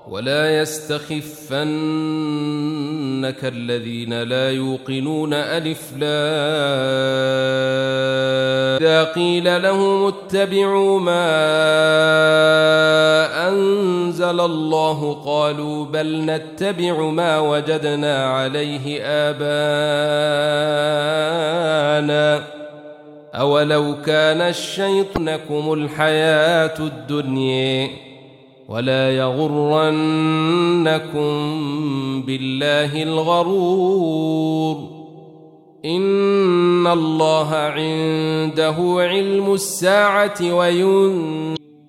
ولا يستخفنك الذين لا يوقنون ألف لام إذا قيل لهم اتبعوا ما أنزل الله قالوا بل نتبع ما وجدنا عليه آباءنا أولو كان الشيطان لكم الحياة الدنيا ولا يغرنكم بالله الغرور إن الله عنده علم الساعة وينزل